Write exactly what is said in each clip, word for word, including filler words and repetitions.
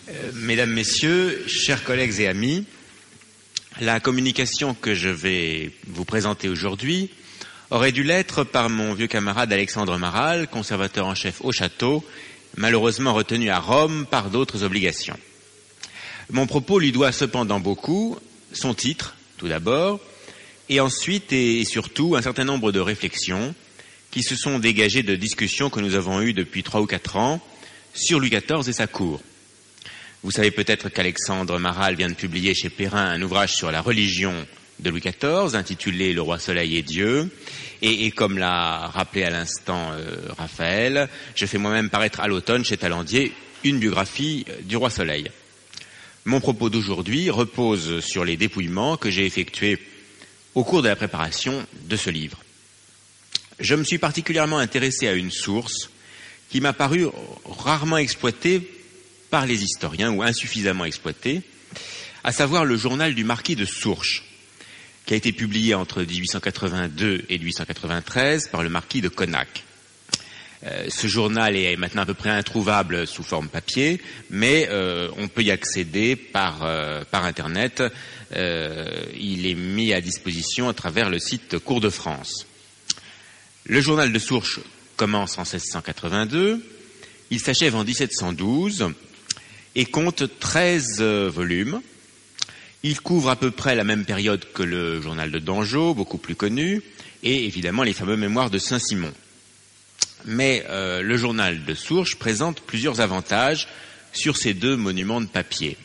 Euh, mesdames, Messieurs, chers collègues et amis, la communication que je vais vous présenter aujourd'hui aurait dû l'être par mon vieux camarade Alexandre Maral, conservateur en chef au château, malheureusement retenu à Rome par d'autres obligations. Mon propos lui doit cependant beaucoup, son titre, tout d'abord, et ensuite et surtout un certain nombre de réflexions qui se sont dégagées de discussions que nous avons eues depuis trois ou quatre ans sur Louis quatorze et sa cour. Vous savez peut-être qu'Alexandre Maral vient de publier chez Perrin un ouvrage sur la religion de Louis quatorze, intitulé « Le roi soleil et Dieu ». Et, et comme l'a rappelé à l'instant euh, Raphaël, je fais moi-même paraître à l'automne chez Talandier une biographie euh, du roi soleil. Mon propos d'aujourd'hui repose sur les dépouillements que j'ai effectués au cours de la préparation de ce livre. Je me suis particulièrement intéressé à une source qui m'a paru rarement exploitée par les historiens ou insuffisamment exploitée, à savoir le journal du marquis de Sourches, qui a été publié entre dix-huit cent quatre-vingt-deux et dix-huit cent quatre-vingt-treize par le marquis de Connac. Euh, ce journal est maintenant à peu près introuvable sous forme papier, mais euh, on peut y accéder par, euh, par Internet. Euh, il est mis à disposition à travers le site Cour de France. Le journal de Sourches commence en seize cent quatre-vingt-deux, il s'achève en dix-sept cent douze et compte treize euh, volumes. Il couvre à peu près la même période que le journal de Dangeau, beaucoup plus connu, et évidemment les fameux mémoires de Saint-Simon. Mais euh, le journal de Sourches présente plusieurs avantages sur ces deux monuments de papier.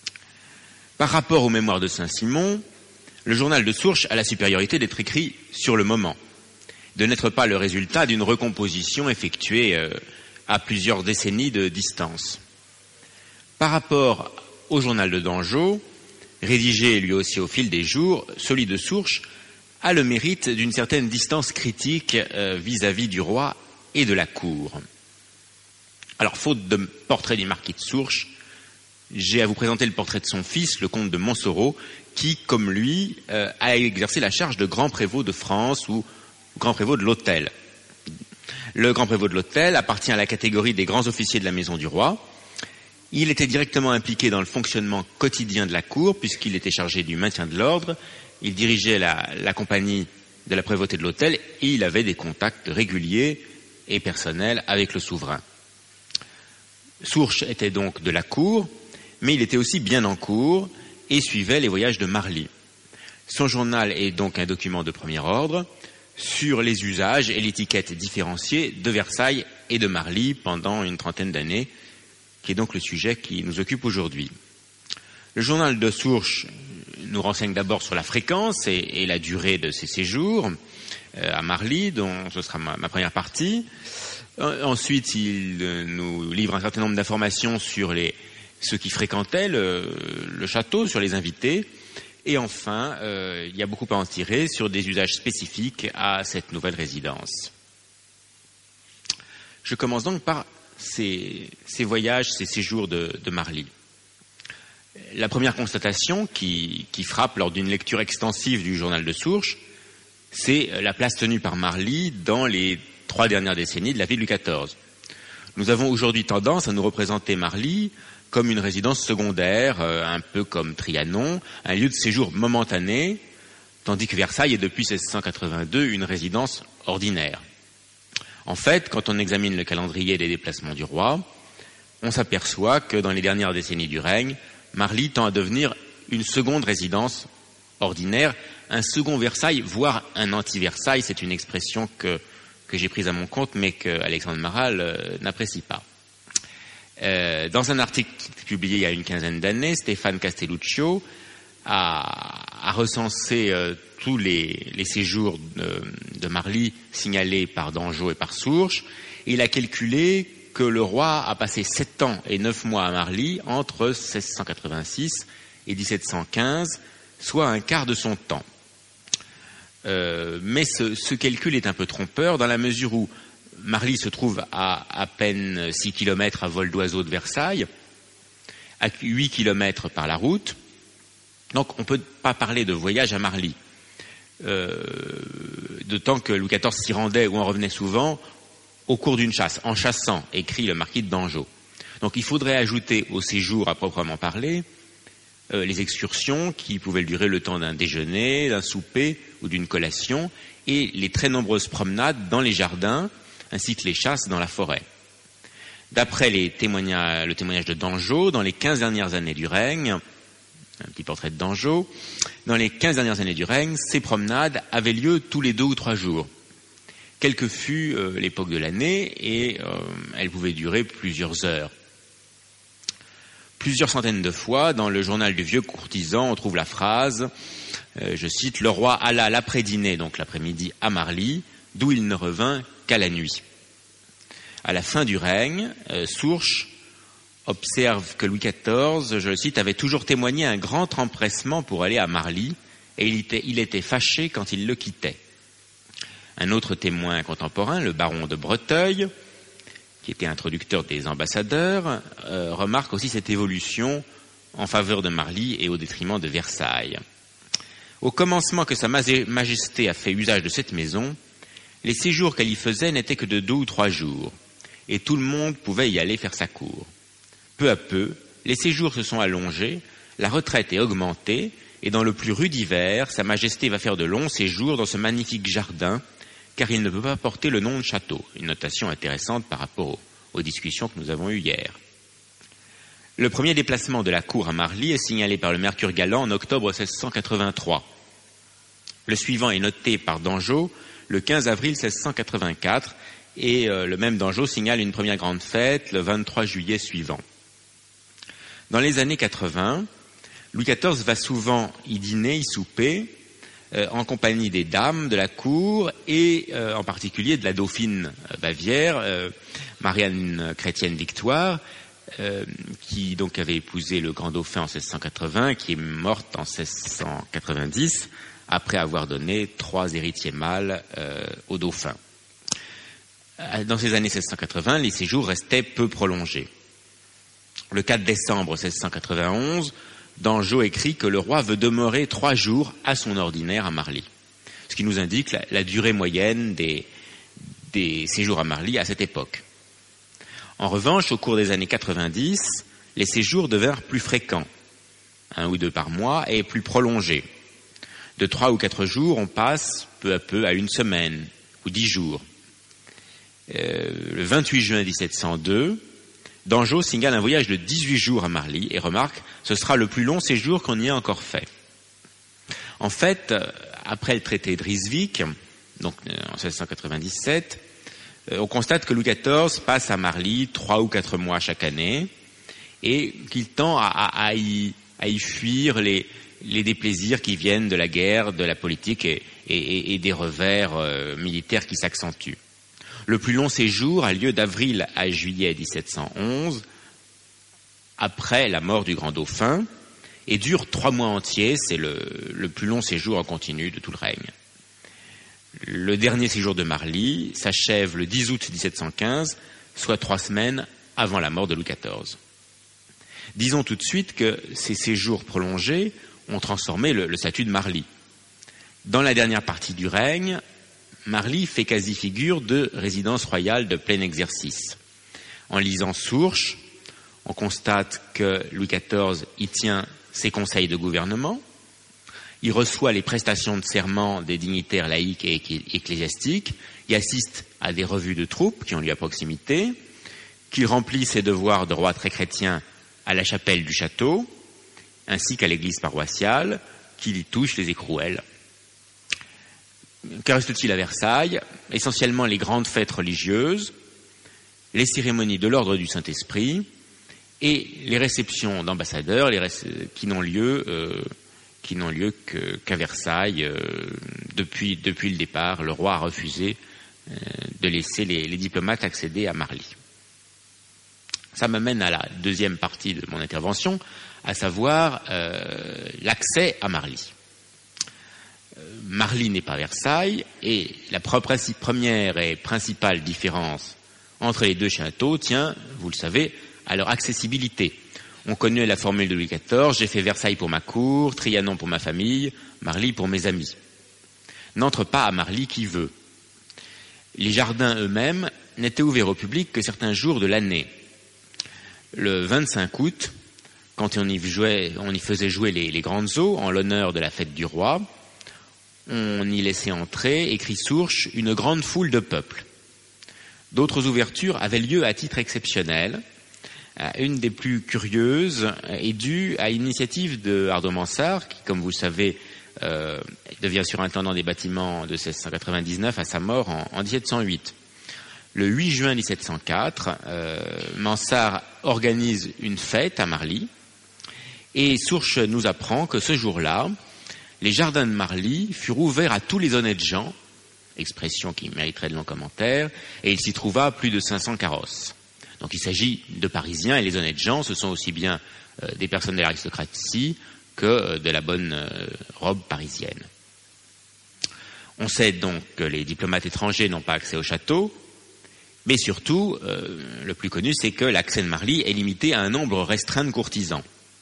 Par rapport aux mémoires de Saint-Simon, le journal de Sourches a la supériorité d'être écrit sur le moment, de n'être pas le résultat d'une recomposition effectuée euh, à plusieurs décennies de distance. Par rapport au journal de Dangeau, rédigé lui aussi au fil des jours, celui de Sourches a le mérite d'une certaine distance critique euh, vis-à-vis du roi et de la cour. Alors, faute de portrait du marquis de Sourches, j'ai à vous présenter le portrait de son fils, le comte de Montsoreau, qui, comme lui, euh, a exercé la charge de grand prévôt de France ou grand prévôt de l'hôtel. Le grand prévôt de l'hôtel appartient à la catégorie des grands officiers de la maison du roi. Il était directement impliqué dans le fonctionnement quotidien de la cour, puisqu'il était chargé du maintien de l'ordre. Il dirigeait la, la compagnie de la prévôté de l'hôtel et il avait des contacts réguliers et personnels avec le souverain. Sourches était donc de la cour, mais il était aussi bien en cour et suivait les voyages de Marly. Son journal est donc un document de premier ordre sur les usages et l'étiquette différenciée de Versailles et de Marly pendant une trentaine d'années, qui est donc le sujet qui nous occupe aujourd'hui. Le journal de Sourches nous renseigne d'abord sur la fréquence et, et la durée de ses séjours euh, à Marly, dont ce sera ma, ma première partie. Euh, ensuite, il euh, nous livre un certain nombre d'informations sur les, ceux qui fréquentaient le, le château, sur les invités. Et enfin, euh, il y a beaucoup à en tirer sur des usages spécifiques à cette nouvelle résidence. Je commence donc par Ces, ces voyages, ces séjours de, de Marly. La première constatation qui, qui frappe lors d'une lecture extensive du journal de Sourches, c'est la place tenue par Marly dans les trois dernières décennies de la vie de Louis quatorze. Nous avons aujourd'hui tendance à nous représenter Marly comme une résidence secondaire, euh, un peu comme Trianon, un lieu de séjour momentané, tandis que Versailles est depuis seize cent quatre-vingt-deux une résidence ordinaire. En fait, quand on examine le calendrier des déplacements du roi, on s'aperçoit que dans les dernières décennies du règne, Marly tend à devenir une seconde résidence ordinaire, un second Versailles, voire un anti-Versailles. C'est une expression que, que j'ai prise à mon compte, mais que Alexandre Maral euh, n'apprécie pas. Euh, dans un article publié il y a une quinzaine d'années, Stéphane Castelluccio a, a recensé euh, tous les, les séjours de, de Marly signalés par Dangeau et par Sourches. Il a calculé que le roi a passé sept ans et neuf mois à Marly entre seize cent quatre-vingt-six et dix-sept cent quinze, soit un quart de son temps. Euh, mais ce, ce calcul est un peu trompeur dans la mesure où Marly se trouve à à peine six kilomètres à vol d'oiseau de Versailles, à huit kilomètres par la route. Donc on ne peut pas parler de voyage à Marly. Euh, d'autant que Louis quatorze s'y rendait ou en revenait souvent au cours d'une chasse, en chassant, écrit le marquis de Dangeau. Donc il faudrait ajouter au séjour à proprement parler euh, les excursions qui pouvaient durer le temps d'un déjeuner, d'un souper ou d'une collation, et les très nombreuses promenades dans les jardins, ainsi que les chasses dans la forêt. D'après les témoignages, le témoignage de Dangeau, dans les quinze dernières années du règne, un petit portrait de Dangeau, dans les quinze dernières années du règne, ces promenades avaient lieu tous les deux ou trois jours. Quelle que fût euh, l'époque de l'année, et euh, elles pouvaient durer plusieurs heures. Plusieurs centaines de fois, dans le journal du vieux courtisan, on trouve la phrase, euh, je cite, « Le roi alla l'après-dîner, donc l'après-midi, à Marly, d'où il ne revint qu'à la nuit. » À la fin du règne, euh, Sourche observe que Louis quatorze, je le cite, avait toujours témoigné un grand empressement pour aller à Marly, et il était, il était fâché quand il le quittait. Un autre témoin contemporain, le baron de Breteuil, qui était introducteur des ambassadeurs, euh, remarque aussi cette évolution en faveur de Marly et au détriment de Versailles. Au commencement que Sa Majesté a fait usage de cette maison, les séjours qu'elle y faisait n'étaient que de deux ou trois jours, et tout le monde pouvait y aller faire sa cour. Peu à peu, les séjours se sont allongés, la retraite est augmentée, et dans le plus rude hiver, Sa Majesté va faire de longs séjours dans ce magnifique jardin, car il ne peut pas porter le nom de château. Une notation intéressante par rapport aux, aux discussions que nous avons eues hier. Le premier déplacement de la cour à Marly est signalé par le Mercure galant en octobre seize cent quatre-vingt-trois. Le suivant est noté par Dangeau le quinze avril seize cent quatre-vingt-quatre, et euh, le même Dangeau signale une première grande fête le vingt-trois juillet suivant. Dans les années quatre-vingts, Louis quatorze va souvent y dîner, y souper, Euh, en compagnie des dames de la cour et euh, en particulier de la dauphine Bavière, euh, Marianne Chrétienne Victoire, euh, qui donc avait épousé le grand dauphin en seize cent quatre-vingts, qui est morte en seize cent quatre-vingt-dix, après avoir donné trois héritiers mâles euh, au dauphin. Dans ces années seize cent quatre-vingts, les séjours restaient peu prolongés. Le quatre décembre seize cent quatre-vingt-onze, Dangeau écrit que le roi veut demeurer trois jours à son ordinaire à Marly, ce qui nous indique la, la durée moyenne des, des séjours à Marly à cette époque. En revanche, au cours des années quatre-vingt-dix, les séjours devinrent plus fréquents, un ou deux par mois, et plus prolongés. De trois ou quatre jours, on passe peu à peu à une semaine ou dix jours. Euh, le vingt-huit juin mille sept cent deux, Dangeau signale un voyage de dix-huit jours à Marly et remarque « Ce sera le plus long séjour qu'on y ait encore fait ». En fait, après le traité de Ryswick, donc en seize cent quatre-vingt-dix-sept, on constate que Louis quatorze passe à Marly trois ou quatre mois chaque année et qu'il tend à, à, à, y, à y fuir les, les déplaisirs qui viennent de la guerre, de la politique et, et, et des revers euh, militaires qui s'accentuent. Le plus long séjour a lieu d'avril à juillet mille sept cent onze, après la mort du grand dauphin, et dure trois mois entiers. C'est le, le plus long séjour en continu de tout le règne. Le dernier séjour de Marly s'achève le dix août mille sept cent quinze, soit trois semaines avant la mort de Louis quatorze. Disons tout de suite que ces séjours prolongés ont transformé le, le statut de Marly. Dans la dernière partie du règne, Marly fait quasi figure de résidence royale de plein exercice. En lisant Sourche, on constate que Louis quatorze y tient ses conseils de gouvernement, il reçoit les prestations de serment des dignitaires laïcs et ecclésiastiques, il assiste à des revues de troupes qui ont lieu à proximité, qu'il remplit ses devoirs de roi très chrétien à la chapelle du château, ainsi qu'à l'église paroissiale, qu'il y touche les écrouelles. Que reste-t-il à Versailles? Essentiellement les grandes fêtes religieuses, les cérémonies de l'ordre du Saint-Esprit et les réceptions d'ambassadeurs les réce- qui n'ont lieu, euh, qui n'ont lieu que, qu'à Versailles. Euh, depuis, depuis le départ, le roi a refusé euh, de laisser les, les diplomates accéder à Marly. Ça m'amène à la deuxième partie de mon intervention, à savoir euh, l'accès à Marly. Marly n'est pas Versailles, et la première et principale différence entre les deux châteaux tient, vous le savez, à leur accessibilité. On connaît la formule de Louis quatorze, j'ai fait Versailles pour ma cour, Trianon pour ma famille, Marly pour mes amis. N'entre pas à Marly qui veut. Les jardins eux-mêmes n'étaient ouverts au public que certains jours de l'année. Le vingt-cinq août, quand on y, jouait, on y faisait jouer les, les grandes eaux en l'honneur de la fête du roi, on y laissait entrer, écrit Sourche, une grande foule de peuple. D'autres ouvertures avaient lieu à titre exceptionnel. Une des plus curieuses est due à l'initiative de Ardo Mansart, qui, comme vous le savez, euh, devient surintendant des bâtiments de seize cent quatre-vingt-dix-neuf à sa mort en, en dix-sept cent huit. Le huit juin dix-sept cent quatre, euh, Mansart organise une fête à Marly, et Sourche nous apprend que ce jour-là, les jardins de Marly furent ouverts à tous les honnêtes gens, expression qui mériterait de longs commentaires, et il s'y trouva plus de cinq cents carrosses. Donc il s'agit de Parisiens, et les honnêtes gens, ce sont aussi bien euh, des personnes de l'aristocratie que euh, de la bonne euh, robe parisienne. On sait donc que les diplomates étrangers n'ont pas accès au château, mais surtout, euh, le plus connu, c'est que l'accès de Marly est limité à un nombre restreint de courtisans.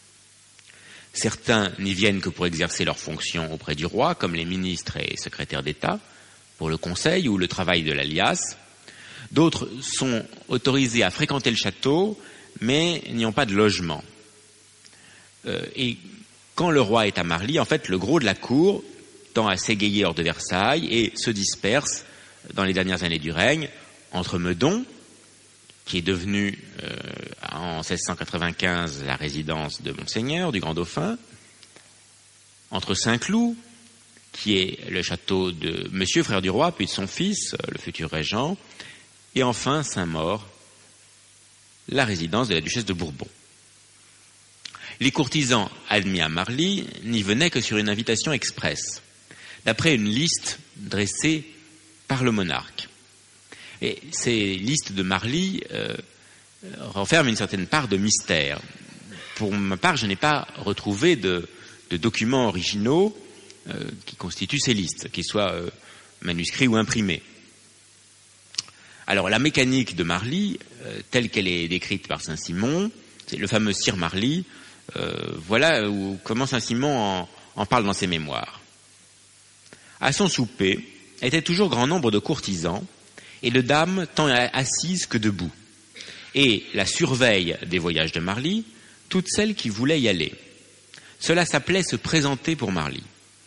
Certains n'y viennent que pour exercer leurs fonctions auprès du roi, comme les ministres et secrétaires d'État, pour le conseil ou le travail de l'alias. D'autres sont autorisés à fréquenter le château, mais n'y ont pas de logement. Euh, et quand le roi est à Marly, en fait, le gros de la cour tend à s'égayer hors de Versailles et se disperse dans les dernières années du règne entre Meudon, qui est devenu euh, en seize cent quatre-vingt-quinze la résidence de Monseigneur, du Grand Dauphin, entre Saint-Cloud, qui est le château de Monsieur, frère du roi, puis de son fils, le futur régent, et enfin Saint-Maur, la résidence de la duchesse de Bourbon. Les courtisans admis à Marly n'y venaient que sur une invitation express, d'après une liste dressée par le monarque. Et ces listes de Marly euh, renferment une certaine part de mystère. Pour ma part, je n'ai pas retrouvé de, de documents originaux euh, qui constituent ces listes, qu'ils soient euh, manuscrits ou imprimés. Alors, la mécanique de Marly, euh, telle qu'elle est décrite par Saint-Simon, c'est le fameux Sire Marly, euh, voilà où, comment Saint-Simon en, en parle dans ses mémoires. À son souper étaient toujours grand nombre de courtisans et de dames tant assises que debout, et la surveille des voyages de Marly, toutes celles qui voulaient y aller. Cela s'appelait se présenter pour Marly.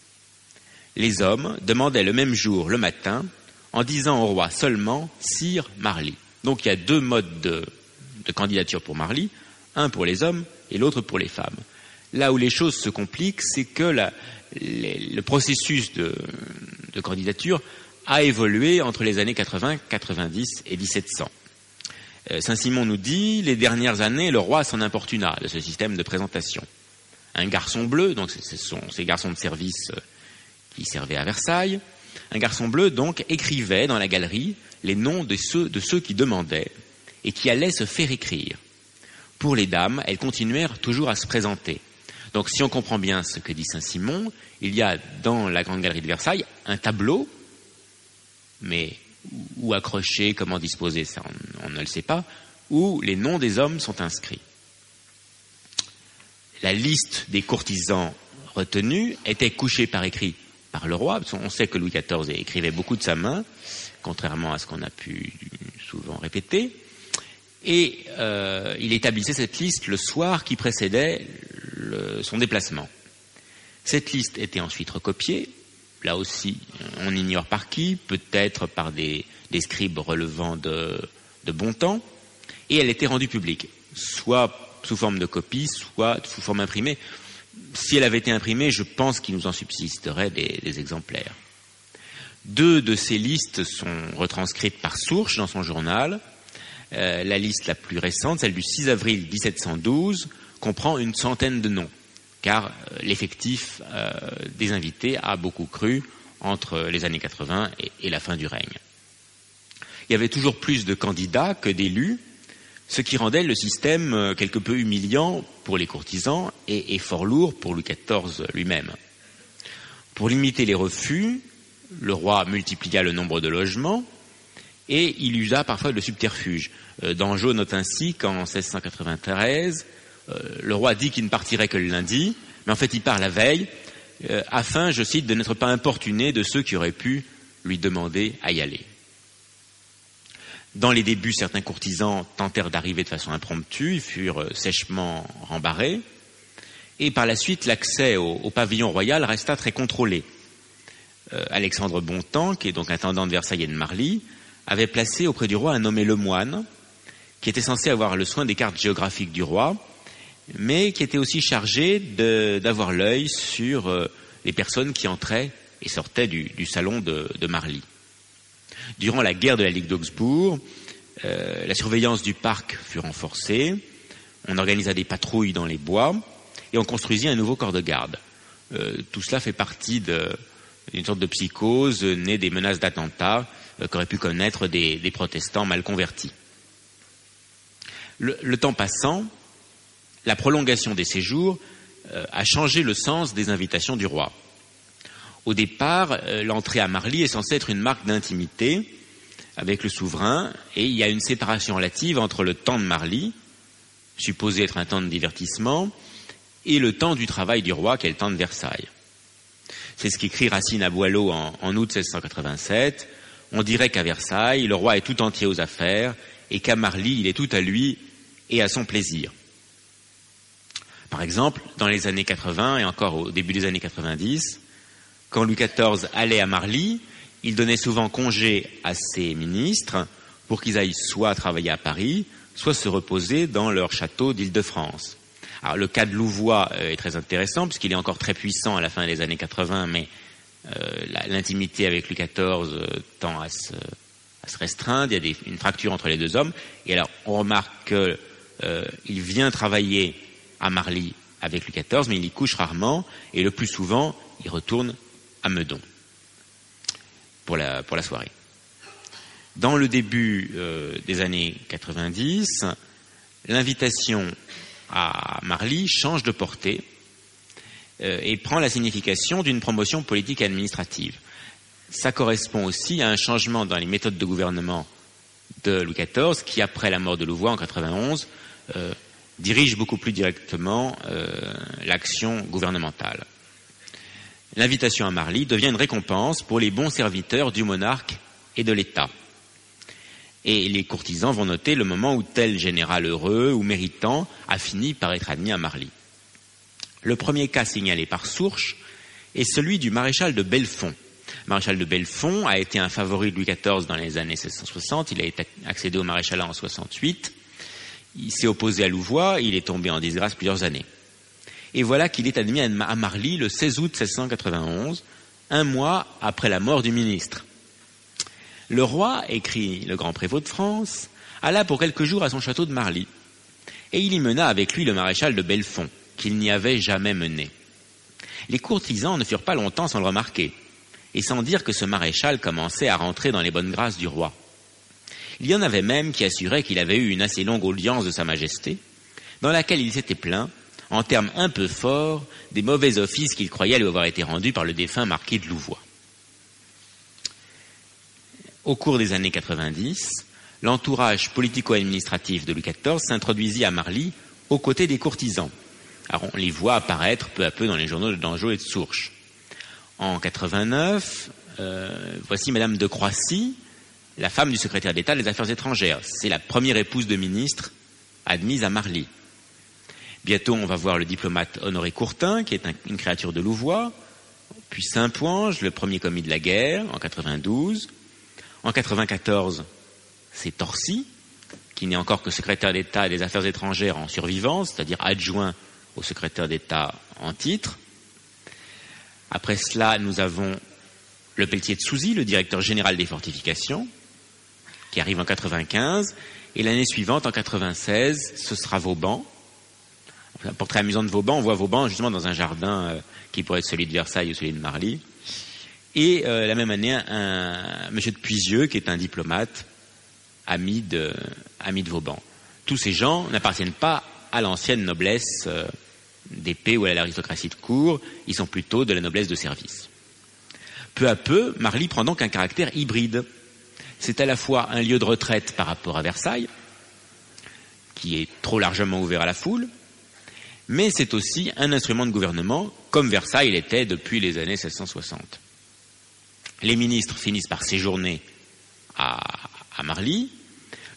Les hommes demandaient le même jour, le matin, en disant au roi seulement « Sire Marly ». Donc il y a deux modes de, de candidature pour Marly, un pour les hommes et l'autre pour les femmes. Là où les choses se compliquent, c'est que la, les, le processus de, de candidature a évolué entre les années quatre-vingts, quatre-vingt-dix et dix-sept cents. Euh, Saint-Simon nous dit, les dernières années, le roi s'en importuna de ce système de présentation. Un garçon bleu, donc ce sont ces garçons de service qui servaient à Versailles, un garçon bleu, donc, écrivait dans la galerie les noms de ceux, de ceux qui demandaient et qui allaient se faire écrire. Pour les dames, elles continuèrent toujours à se présenter. Donc, si on comprend bien ce que dit Saint-Simon, il y a dans la Grande Galerie de Versailles un tableau, mais où accroché, comment disposer, ça on, on ne le sait pas, où les noms des hommes sont inscrits. La liste des courtisans retenus était couchée par écrit par le roi. On sait que Louis quatorze écrivait beaucoup de sa main, contrairement à ce qu'on a pu souvent répéter. Et euh, il établissait cette liste le soir qui précédait le, son déplacement. Cette liste était ensuite recopiée. Là aussi, on ignore par qui, peut-être par des, des scribes relevant de, de bon temps. Et elle était rendue publique, soit sous forme de copie, soit sous forme imprimée. Si elle avait été imprimée, je pense qu'il nous en subsisterait des, des exemplaires. Deux de ces listes sont retranscrites par Sourche dans son journal. Euh, la liste la plus récente, celle du six avril dix-sept cent douze, comprend une centaine de noms, car euh, l'effectif euh, des invités a beaucoup cru entre les années quatre-vingts et, et la fin du règne. Il y avait toujours plus de candidats que d'élus, ce qui rendait le système quelque peu humiliant pour les courtisans et, et fort lourd pour Louis quatorze lui-même. Pour limiter les refus, le roi multiplia le nombre de logements et il usa parfois de subterfuges. Euh, Dangeau note ainsi qu'en seize cent quatre-vingt-treize, euh, le roi dit qu'il ne partirait que le lundi, mais en fait il part la veille, euh, afin, je cite, de n'être pas importuné de ceux qui auraient pu lui demander à y aller. Dans les débuts, certains courtisans tentèrent d'arriver de façon impromptue, ils furent sèchement rembarrés. Et par la suite, l'accès au, au pavillon royal resta très contrôlé. Euh, Alexandre Bontemps, qui est donc intendant de Versailles et de Marly, avait placé auprès du roi un nommé Lemoine, qui était censé avoir le soin des cartes géographiques du roi, mais qui était aussi chargé de, d'avoir l'œil sur euh, les personnes qui entraient et sortaient du, du salon de, de Marly. Durant la guerre de la Ligue d'Augsbourg, euh, la surveillance du parc fut renforcée, on organisa des patrouilles dans les bois et on construisit un nouveau corps de garde. Euh, tout cela fait partie de, d'une sorte de psychose née des menaces d'attentats euh, qu'auraient pu connaître des, des protestants mal convertis. Le, le temps passant, la prolongation des séjours euh, a changé le sens des invitations du roi. Au départ, euh, l'entrée à Marly est censée être une marque d'intimité avec le souverain, et il y a une séparation relative entre le temps de Marly, supposé être un temps de divertissement, et le temps du travail du roi, qui est le temps de Versailles. C'est ce qu'écrit Racine à Boileau en, en août seize cent quatre-vingt-sept. On dirait qu'à Versailles, le roi est tout entier aux affaires, et qu'à Marly, il est tout à lui et à son plaisir. Par exemple, dans les années quatre-vingts et encore au début des années quatre-vingt-dix, quand Louis quatorze allait à Marly, il donnait souvent congé à ses ministres pour qu'ils aillent soit travailler à Paris, soit se reposer dans leur château d'Île-de-France. Alors le cas de Louvois est très intéressant puisqu'il est encore très puissant à la fin des années quatre-vingts, mais euh, l'intimité avec Louis quatorze tend à se, à se restreindre, il y a des, une fracture entre les deux hommes. Et alors on remarque qu'il euh, vient travailler à Marly avec Louis quatorze, mais il y couche rarement, et le plus souvent, il retourne à Meudon pour la, pour la soirée. Dans le début euh, des années quatre-vingt-dix, l'invitation à Marly change de portée euh, et prend la signification d'une promotion politique et administrative. Ça correspond aussi à un changement dans les méthodes de gouvernement de Louis quatorze, qui, après la mort de Louvois en quatre-vingt-onze, euh, dirige beaucoup plus directement euh, l'action gouvernementale. L'invitation à Marly devient une récompense pour les bons serviteurs du monarque et de l'État. Et les courtisans vont noter le moment où tel général heureux ou méritant a fini par être admis à Marly. Le premier cas signalé par Sourche est celui du maréchal de Bellefonds. Le maréchal de Bellefonds a été un favori de Louis quatorze dans les années seize cent soixante, il a été accédé au maréchalat en soixante-huit, il s'est opposé à Louvois, il est tombé en disgrâce plusieurs années. Et voilà qu'il est admis à Marly le seize août seize cent quatre-vingt-onze, un mois après la mort du ministre. Le roi, écrit le grand prévôt de France, alla pour quelques jours à son château de Marly, et il y mena avec lui le maréchal de Bellefonds, qu'il n'y avait jamais mené. Les courtisans ne furent pas longtemps sans le remarquer, et sans dire que ce maréchal commençait à rentrer dans les bonnes grâces du roi. Il y en avait même qui assuraient qu'il avait eu une assez longue audience de Sa Majesté, dans laquelle il s'était plaint, en termes un peu forts, des mauvais offices qu'il croyait lui avoir été rendus par le défunt marquis de Louvois. Au cours des années quatre-vingt-dix, l'entourage politico-administratif de Louis quatorze s'introduisit à Marly aux côtés des courtisans. Alors on les voit apparaître peu à peu dans les journaux de Dangeau et de Sourche. En quatre-vingt-neuf, euh, voici Madame de Croissy, la femme du secrétaire d'État des Affaires étrangères. C'est la première épouse de ministre admise à Marly. Bientôt, on va voir le diplomate Honoré Courtin, qui est un, une créature de Louvois, puis Saint-Poinge, le premier commis de la guerre, en quatre-vingt-douze. En quatre-vingt-quatorze, c'est Torcy, qui n'est encore que secrétaire d'État des Affaires étrangères en survivance, c'est-à-dire adjoint au secrétaire d'État en titre. Après cela, nous avons le Pelletier de Souzy, le directeur général des fortifications, qui arrive en quatre-vingt-quinze, et l'année suivante, en quatre-vingt-seize, ce sera Vauban. Un portrait amusant de Vauban, on voit Vauban justement dans un jardin euh, qui pourrait être celui de Versailles ou celui de Marly. Et euh, la même année, un, un monsieur de Puisieux, qui est un diplomate, ami de, ami de Vauban. Tous ces gens n'appartiennent pas à l'ancienne noblesse euh, d'épée ou à l'aristocratie de cour, ils sont plutôt de la noblesse de service. Peu à peu, Marly prend donc un caractère hybride. C'est à la fois un lieu de retraite par rapport à Versailles, qui est trop largement ouvert à la foule, mais c'est aussi un instrument de gouvernement, comme Versailles l'était depuis les années seize cent soixante. Les ministres finissent par séjourner à, à Marly,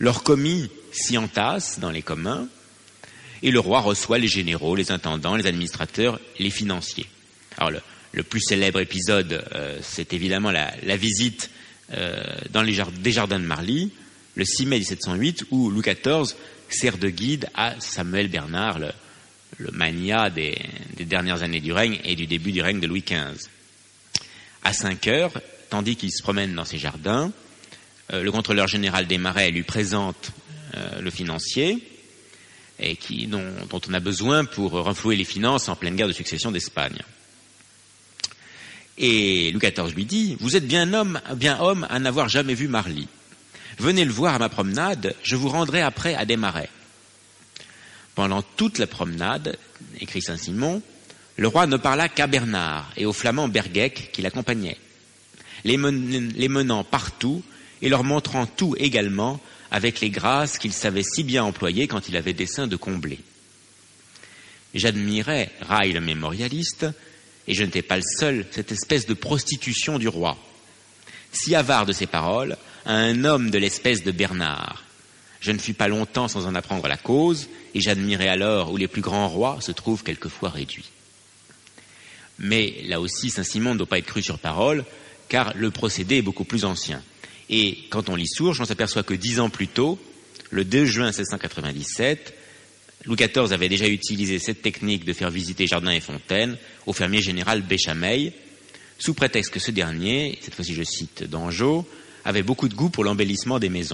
Leurs commis s'y entassent dans les communs, et le roi reçoit les généraux, les intendants, les administrateurs, les financiers. Alors le, le plus célèbre épisode, euh, c'est évidemment la, la visite euh, dans les jard- des jardins de Marly, le six mai dix-sept cent huit, où Louis quatorze sert de guide à Samuel Bernard, le, le magnat des, des dernières années du règne et du début du règne de Louis quinze. À cinq heures, tandis qu'il se promène dans ses jardins, euh, le contrôleur général des Marais lui présente euh, le financier, et qui, dont, dont on a besoin pour renflouer les finances en pleine guerre de succession d'Espagne. Et Louis quatorze lui dit « Vous êtes bien homme, bien homme à n'avoir jamais vu Marly. Venez le voir à ma promenade, je vous rendrai après à Desmarais. » Pendant toute la promenade, écrit Saint-Simon, le roi ne parla qu'à Bernard et au flamand Bergec qui l'accompagnait, les, men- les menant partout et leur montrant tout également avec les grâces qu'il savait si bien employer quand il avait dessein de combler. J'admirais, raille le mémorialiste, et je n'étais pas le seul, cette espèce de prostitution du roi. Si avare de ses paroles, à un homme de l'espèce de Bernard. Je ne fus pas longtemps sans en apprendre la cause, et j'admirais alors où les plus grands rois se trouvent quelquefois réduits. Mais là aussi, Saint-Simon ne doit pas être cru sur parole, car le procédé est beaucoup plus ancien. Et quand on lit Sourges, on s'aperçoit que dix ans plus tôt, le deux juin seize cent quatre-vingt-dix-sept, Louis quatorze avait déjà utilisé cette technique de faire visiter jardins et fontaines au fermier général Béchameil, sous prétexte que ce dernier, cette fois-ci je cite Dangeau, avait beaucoup de goût pour l'embellissement des maisons.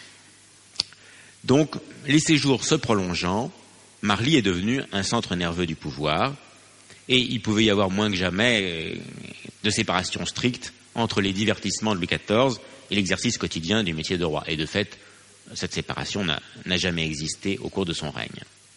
Donc, les séjours se prolongeant, Marly est devenu un centre nerveux du pouvoir, et il pouvait y avoir moins que jamais de séparation stricte entre les divertissements de Louis quatorze et l'exercice quotidien du métier de roi. Et de fait, cette séparation n'a, n'a jamais existé au cours de son règne.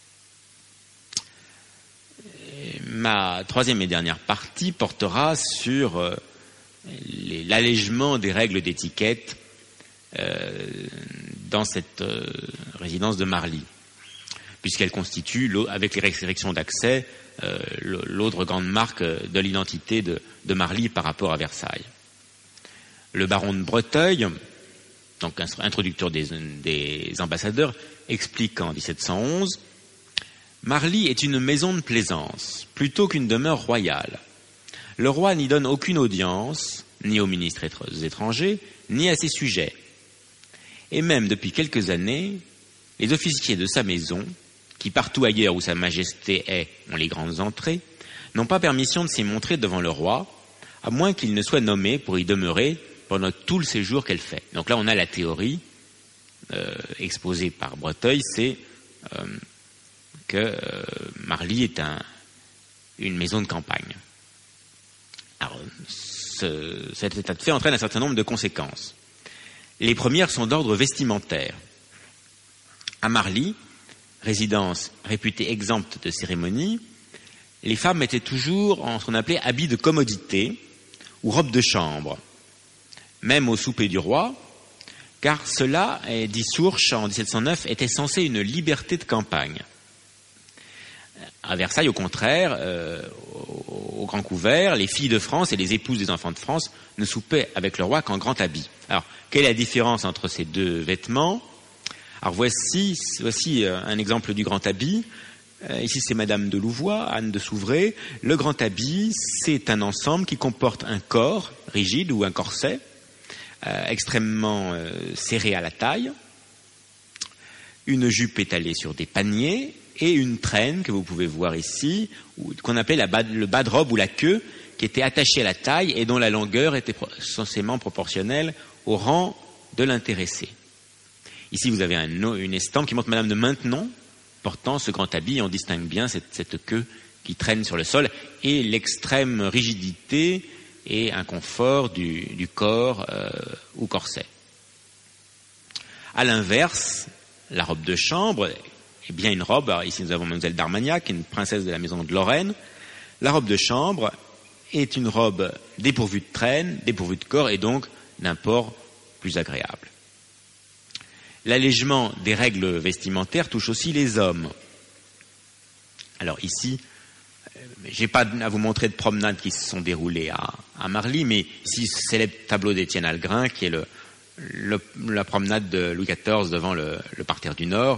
Ma troisième et dernière partie portera sur euh, les, l'allègement des règles d'étiquette euh, dans cette euh, résidence de Marly, puisqu'elle constitue, avec les restrictions d'accès, euh, l'autre grande marque de l'identité de, de Marly par rapport à Versailles. Le baron de Breteuil, donc introducteur des, des ambassadeurs, explique qu'en dix-sept cent onze, Marly est une maison de plaisance, plutôt qu'une demeure royale. Le roi n'y donne aucune audience, ni aux ministres étrangers, ni à ses sujets. Et même depuis quelques années, les officiers de sa maison, qui partout ailleurs où sa majesté est ont les grandes entrées, n'ont pas permission de s'y montrer devant le roi, à moins qu'il ne soit nommé pour y demeurer pendant tout le séjour qu'elle fait. Donc là, on a la théorie euh, exposée par Breteuil, c'est euh, que euh, Marly est un, une maison de campagne. Alors, ce, cet état de fait entraîne un certain nombre de conséquences. Les premières sont d'ordre vestimentaire. À Marly, résidence réputée exempte de cérémonie, les femmes étaient toujours en ce qu'on appelait habits de commodité ou robes de chambre, même au souper du roi, car cela, dit Sourches en dix-sept cent neuf, était censé une liberté de campagne. À Versailles, au contraire, euh, au, au grand couvert, les filles de France et les épouses des enfants de France ne soupaient avec le roi qu'en grand habit. Alors, quelle est la différence entre ces deux vêtements ? Alors voici, voici un exemple du grand habit. Euh, ici, c'est Madame de Louvois, Anne de Souvray. Le grand habit, c'est un ensemble qui comporte un corps rigide ou un corset, euh, extrêmement euh, serré à la taille, une jupe étalée sur des paniers et une traîne que vous pouvez voir ici, ou, qu'on appelait la bas, le bas de robe ou la queue, qui était attachée à la taille et dont la longueur était pro- censément proportionnelle au rang de l'intéressé. Ici, vous avez un, une estampe qui montre Madame de Maintenon portant ce grand habit, et on distingue bien cette, cette queue qui traîne sur le sol et l'extrême rigidité et inconfort du, du corps euh, ou corset. À l'inverse, la robe de chambre est bien une robe. Alors ici, nous avons Mademoiselle d'Armagnac, une princesse de la maison de Lorraine. La robe de chambre est une robe dépourvue de traîne, dépourvue de corps et donc d'un port plus agréable. L'allègement des règles vestimentaires touche aussi les hommes. Alors ici, je n'ai pas à vous montrer de promenades qui se sont déroulées à, à Marly, mais ici, ce célèbre tableau d'Étienne Algrin, qui est le, le, la promenade de Louis quatorze devant le, le parterre du Nord.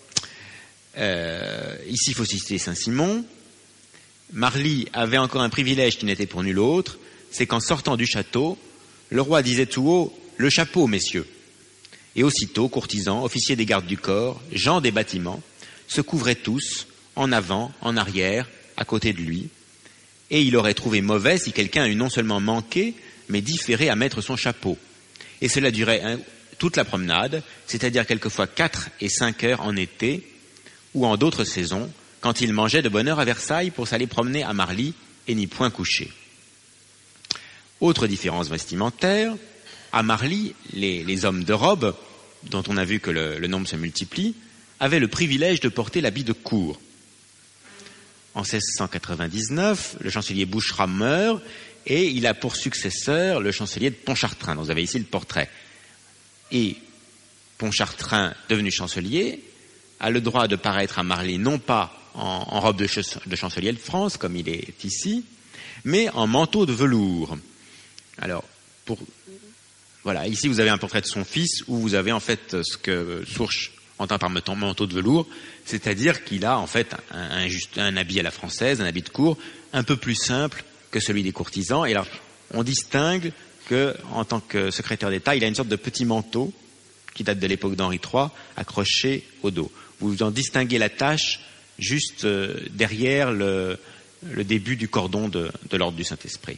Euh, ici, il faut citer Saint-Simon. Marly avait encore un privilège qui n'était pour nul autre, c'est qu'en sortant du château, le roi disait tout haut « Le chapeau, messieurs !» Et aussitôt, courtisans, officiers des gardes du corps, gens des bâtiments, se couvraient tous, en avant, en arrière, à côté de lui, et il aurait trouvé mauvais si quelqu'un eût non seulement manqué, mais différé à mettre son chapeau. Et cela durait un, toute la promenade, c'est-à-dire quelquefois quatre et cinq heures en été, ou en d'autres saisons, quand il mangeait de bonne heure à Versailles pour s'aller promener à Marly et n'y point coucher. Autre différence vestimentaire, à Marly, les, les hommes de robe, dont on a vu que le, le nombre se multiplie, avaient le privilège de porter l'habit de cour. En seize cent quatre-vingt-dix-neuf, le chancelier Boucherat meurt et il a pour successeur le chancelier de Pontchartrain. Donc vous avez ici le portrait. Et Pontchartrain, devenu chancelier, a le droit de paraître à Marly non pas en, en robe de, ch- de chancelier de France, comme il est ici, mais en manteau de velours. Alors, pour, voilà, ici vous avez un portrait de son fils où vous avez en fait ce que Sourche entend par manteau de velours, c'est-à-dire qu'il a en fait un, un, juste, un habit à la française, un habit de cour, un peu plus simple que celui des courtisans. Et là, on distingue qu'en tant que secrétaire d'État, il a une sorte de petit manteau qui date de l'époque d'Henri trois, accroché au dos. Vous en distinguez la tache juste derrière le, le début du cordon de, de l'ordre du Saint-Esprit.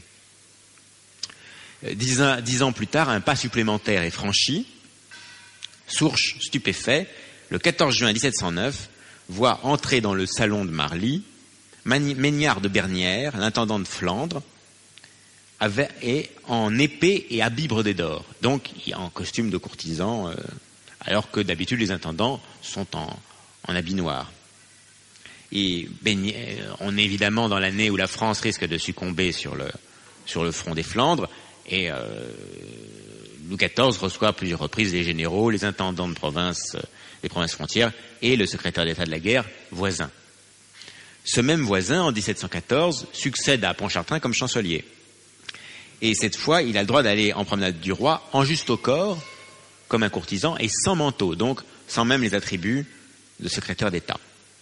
Dix ans, dix ans plus tard, un pas supplémentaire est franchi. Sourche, stupéfait, le quatorze juin dix-sept cent neuf, voit entrer dans le salon de Marly Méniard de Bernières, l'intendant de Flandre, avait, et en épée et habit brodé d'or, donc en costume de courtisan, euh, alors que d'habitude les intendants sont en, en habit noir. Et on est évidemment dans l'année où la France risque de succomber sur le, sur le front des Flandres, et euh, Louis quatorze reçoit à plusieurs reprises les généraux, les intendants de province, euh, des provinces frontières, et le secrétaire d'État de la guerre, Voisin. Ce même Voisin, en dix-sept cent quatorze, succède à Pontchartrain comme chancelier. Et cette fois, il a le droit d'aller en promenade du roi, en juste au corps, comme un courtisan, et sans manteau, donc sans même les attributs de secrétaire d'État.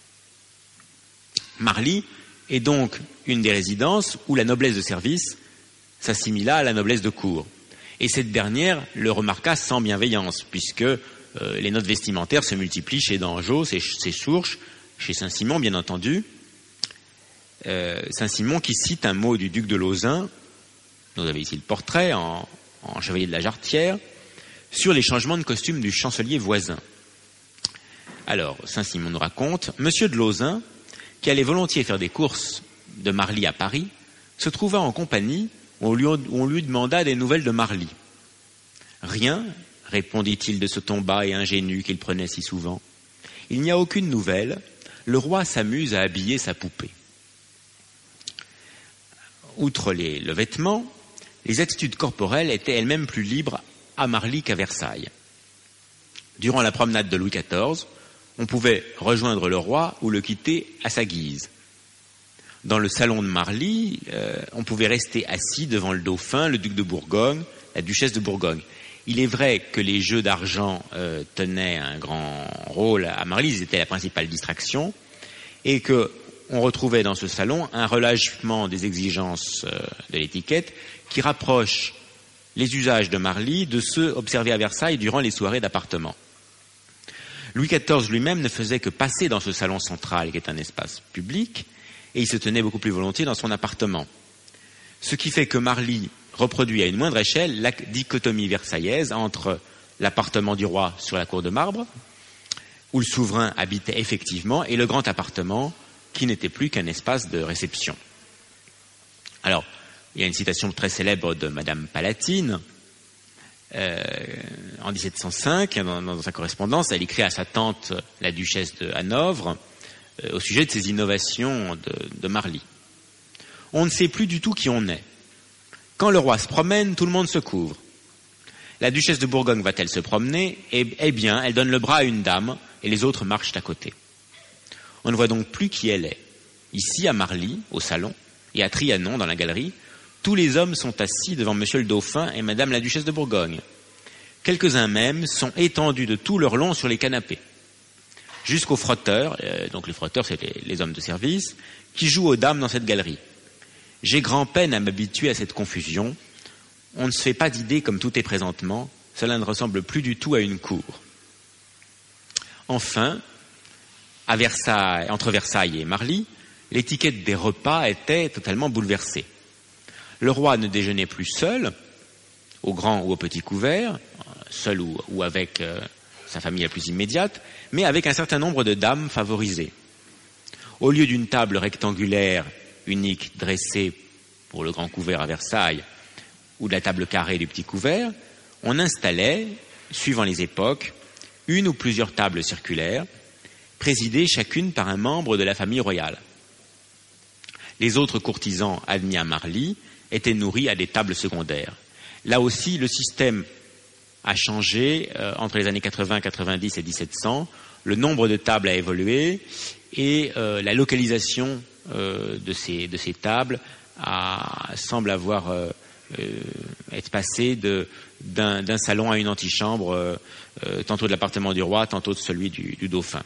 Marly est donc une des résidences où la noblesse de service s'assimila à la noblesse de cour. Et cette dernière le remarqua sans bienveillance, puisque euh, les notes vestimentaires se multiplient chez Dangeau, chez, chez Sourche, chez Saint-Simon, bien entendu. Euh, Saint-Simon qui cite un mot du duc de Lauzun, vous avez ici le portrait en, en chevalier de la Jarretière, sur les changements de costume du chancelier Voisin. Alors, Saint-Simon nous raconte, Monsieur de Lauzun, qui allait volontiers faire des courses de Marly à Paris, se trouva en compagnie où on lui, où on lui demanda des nouvelles de Marly. Rien, répondit-il de ce ton bas et ingénu qu'il prenait si souvent. Il n'y a aucune nouvelle, le roi s'amuse à habiller sa poupée. Outre les, le vêtement, les attitudes corporelles étaient elles-mêmes plus libres à Marly qu'à Versailles. Durant la promenade de Louis quatorze, on pouvait rejoindre le roi ou le quitter à sa guise. Dans le salon de Marly, euh, on pouvait rester assis devant le dauphin, le duc de Bourgogne, la duchesse de Bourgogne. Il est vrai que les jeux d'argent euh, tenaient un grand rôle à Marly, ils étaient la principale distraction, et que on retrouvait dans ce salon un relâchement des exigences euh, de l'étiquette qui rapproche les usages de Marly de ceux observés à Versailles durant les soirées d'appartement. Louis quatorze lui-même ne faisait que passer dans ce salon central qui est un espace public et il se tenait beaucoup plus volontiers dans son appartement. Ce qui fait que Marly reproduit à une moindre échelle la dichotomie versaillaise entre l'appartement du roi sur la cour de marbre, où le souverain habitait effectivement, et le grand appartement qui n'était plus qu'un espace de réception. Alors, il y a une citation très célèbre de Madame Palatine, euh, en dix-sept cent cinq, dans, dans sa correspondance, elle écrit à sa tante, la duchesse de Hanovre, euh, au sujet de ces innovations de, de Marly. On ne sait plus du tout qui on est. Quand le roi se promène, tout le monde se couvre. La duchesse de Bourgogne va-t-elle se promener ? Eh, eh bien, elle donne le bras à une dame, et les autres marchent à côté. On ne voit donc plus qui elle est. Ici, à Marly, au salon, et à Trianon, dans la galerie, tous les hommes sont assis devant monsieur le dauphin et madame la duchesse de Bourgogne. Quelques-uns même sont étendus de tout leur long sur les canapés, jusqu'aux frotteurs, euh, donc les frotteurs c'est les, les hommes de service, qui jouent aux dames dans cette galerie. J'ai grand-peine à m'habituer à cette confusion. On ne se fait pas d'idée comme tout est présentement, cela ne ressemble plus du tout à une cour. Enfin, à Versailles, entre Versailles et Marly, l'étiquette des repas était totalement bouleversée. Le roi ne déjeunait plus seul, au grand ou au petit couvert, seul ou, ou avec euh, sa famille la plus immédiate, mais avec un certain nombre de dames favorisées. Au lieu d'une table rectangulaire unique dressée pour le grand couvert à Versailles, ou de la table carrée du petit couvert, on installait, suivant les époques, une ou plusieurs tables circulaires, présidées chacune par un membre de la famille royale. Les autres courtisans admis à Marly étaient nourris à des tables secondaires. Là aussi, le système a changé euh, entre les années quatre-vingts, quatre-vingt-dix et dix-sept cents. Le nombre de tables a évolué et euh, la localisation euh, de, ces, de ces tables a, semble avoir euh, euh, être passée de, d'un, d'un salon à une antichambre, euh, euh, tantôt de l'appartement du roi, tantôt de celui du, du dauphin.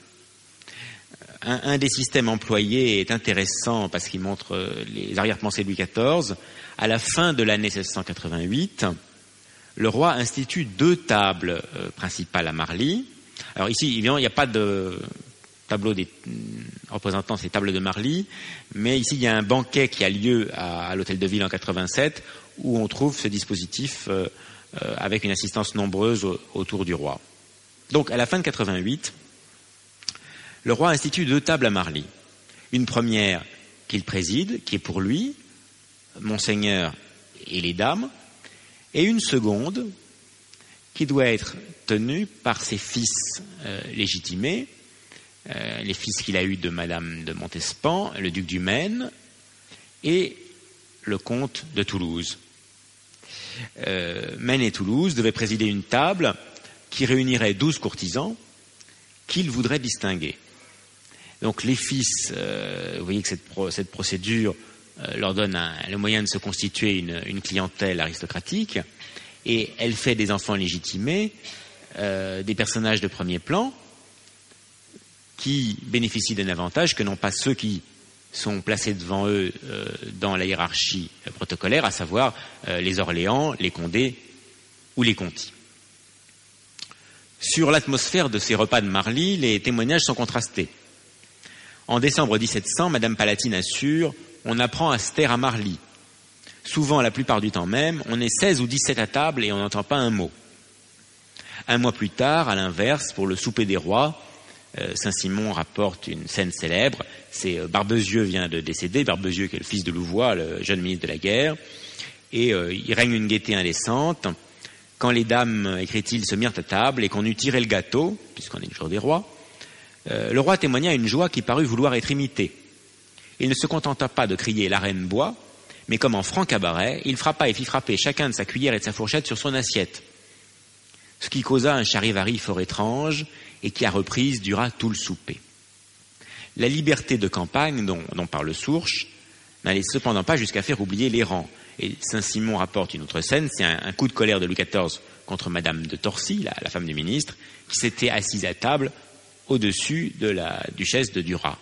Un, un des systèmes employés est intéressant parce qu'il montre euh, les arrière-pensées de Louis quatorze. À la fin de l'année seize cent quatre-vingt-huit, le roi institue deux tables euh, principales à Marly. Alors ici, évidemment, il n'y a pas de tableau des, représentant ces tables de Marly, mais ici, il y a un banquet qui a lieu à, à l'hôtel de ville en quatre-vingt-sept, où on trouve ce dispositif euh, euh, avec une assistance nombreuse au, autour du roi. Donc, à la fin de quatre-vingt-huit, le roi institue deux tables à Marly. Une première qu'il préside, qui est pour lui, Monseigneur et les dames, et une seconde qui doit être tenue par ses fils euh, légitimés, euh, les fils qu'il a eus de Madame de Montespan, le duc du Maine et le comte de Toulouse. Euh, Maine et Toulouse devaient présider une table qui réunirait douze courtisans qu'il voudrait distinguer. Donc les fils, euh, vous voyez que cette, pro, cette procédure euh, leur donne un, le moyen de se constituer une, une clientèle aristocratique, et elle fait des enfants légitimés, euh, des personnages de premier plan, qui bénéficient d'un avantage que n'ont pas ceux qui sont placés devant eux euh, dans la hiérarchie protocolaire, à savoir euh, les Orléans, les Condés ou les Conti. Sur l'atmosphère de ces repas de Marly, les témoignages sont contrastés. En décembre dix-sept cents, Madame Palatine assure « On apprend à se taire à Marly. Souvent, la plupart du temps même, on est seize ou dix-sept à table et on n'entend pas un mot. » Un mois plus tard, à l'inverse, pour le souper des rois, euh, Saint-Simon rapporte une scène célèbre. C'est euh, Barbezieux vient de décéder, Barbezieux qui est le fils de Louvois, le jeune ministre de la guerre, et euh, il règne une gaieté indécente. Quand les dames, écrit-il, se mirent à table et qu'on eut tiré le gâteau, puisqu'on est le jour des rois, euh, le roi témoigna une joie qui parut vouloir être imitée. Il ne se contenta pas de crier « la reine boit », mais comme en franc cabaret, il frappa et fit frapper chacun de sa cuillère et de sa fourchette sur son assiette, ce qui causa un charivari fort étrange et qui, à reprise, dura tout le souper. La liberté de campagne, dont, dont parle Sourche, n'allait cependant pas jusqu'à faire oublier les rangs. Et Saint-Simon rapporte une autre scène, c'est un, un coup de colère de Louis quatorze contre Madame de Torcy, la, la femme du ministre, qui s'était assise à table au-dessus de la duchesse de Duras.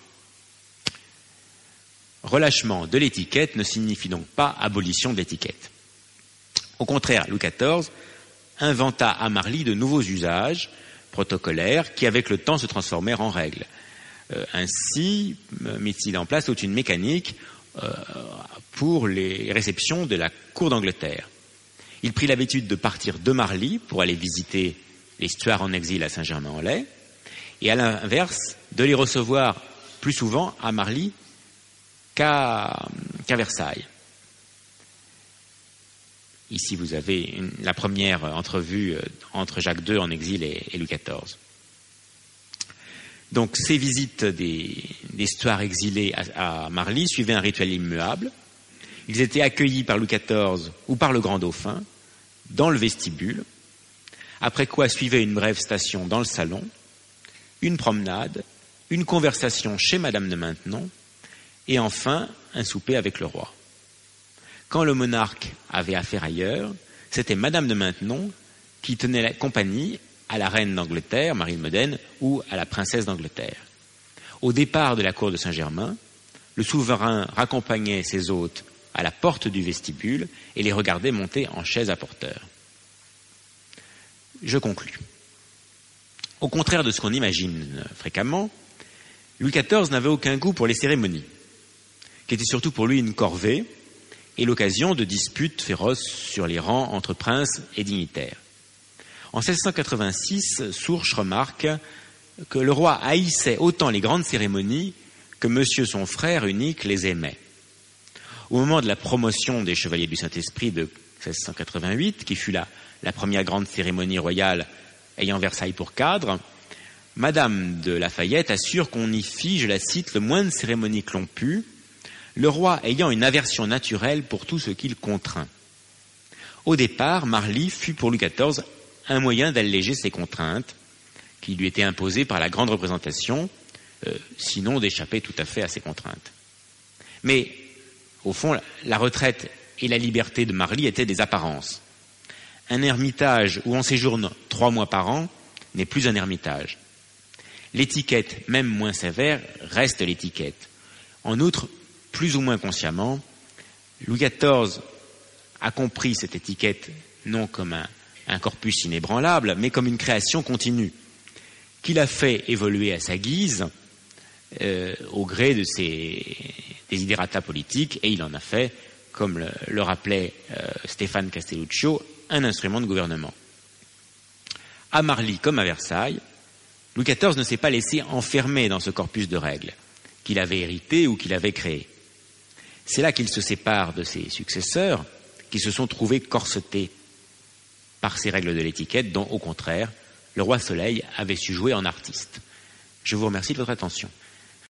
Relâchement de l'étiquette ne signifie donc pas abolition de l'étiquette. Au contraire, Louis quatorze inventa à Marly de nouveaux usages protocolaires qui, avec le temps, se transformèrent en règles. Euh, ainsi, mit-il en place toute une mécanique euh, pour les réceptions de la cour d'Angleterre. Il prit l'habitude de partir de Marly pour aller visiter les Stuarts en exil à Saint-Germain-en-Laye, et à l'inverse, de les recevoir plus souvent à Marly qu'à, qu'à Versailles. Ici, vous avez une, la première entrevue entre Jacques deux en exil et, et Louis quatorze. Donc, ces visites des, des Stuarts exilés à, à Marly suivaient un rituel immuable. Ils étaient accueillis par Louis quatorze ou par le grand dauphin dans le vestibule, après quoi suivait une brève station dans le salon, une promenade, une conversation chez Madame de Maintenon, et enfin un souper avec le roi. Quand le monarque avait affaire ailleurs, c'était Madame de Maintenon qui tenait la compagnie à la reine d'Angleterre, Marie de Modène, ou à la princesse d'Angleterre. Au départ de la cour de Saint-Germain, le souverain raccompagnait ses hôtes à la porte du vestibule et les regardait monter en chaise à porteur. Je conclus. Au contraire de ce qu'on imagine fréquemment, Louis quatorze n'avait aucun goût pour les cérémonies, qui étaient surtout pour lui une corvée et l'occasion de disputes féroces sur les rangs entre princes et dignitaires. En seize cent quatre-vingt-six, Sourche remarque que le roi haïssait autant les grandes cérémonies que monsieur son frère unique les aimait. Au moment de la promotion des Chevaliers du Saint-Esprit de seize cent quatre-vingt-huit, qui fut la, la première grande cérémonie royale ayant Versailles pour cadre, Madame de Lafayette assure qu'on y fit, je la cite, le moins de cérémonies que l'on put, le roi ayant une aversion naturelle pour tout ce qu'il contraint. Au départ, Marly fut pour Louis quatorze un moyen d'alléger ses contraintes qui lui étaient imposées par la grande représentation, euh, sinon d'échapper tout à fait à ses contraintes. Mais, au fond, la retraite et la liberté de Marly étaient des apparences. Un ermitage où on séjourne trois mois par an n'est plus un ermitage. L'étiquette, même moins sévère, reste l'étiquette. En outre, plus ou moins consciemment, Louis quatorze a compris cette étiquette non comme un, un corpus inébranlable, mais comme une création continue, qu'il a fait évoluer à sa guise, euh, au gré de ses desiderata politiques, et il en a fait, comme le, le rappelait euh, Stéphane Castelluccio, un instrument de gouvernement. À Marly comme à Versailles, Louis quatorze ne s'est pas laissé enfermer dans ce corpus de règles qu'il avait hérité ou qu'il avait créé. C'est là qu'il se sépare de ses successeurs qui se sont trouvés corsetés par ces règles de l'étiquette dont, au contraire, le roi Soleil avait su jouer en artiste. Je vous remercie de votre attention.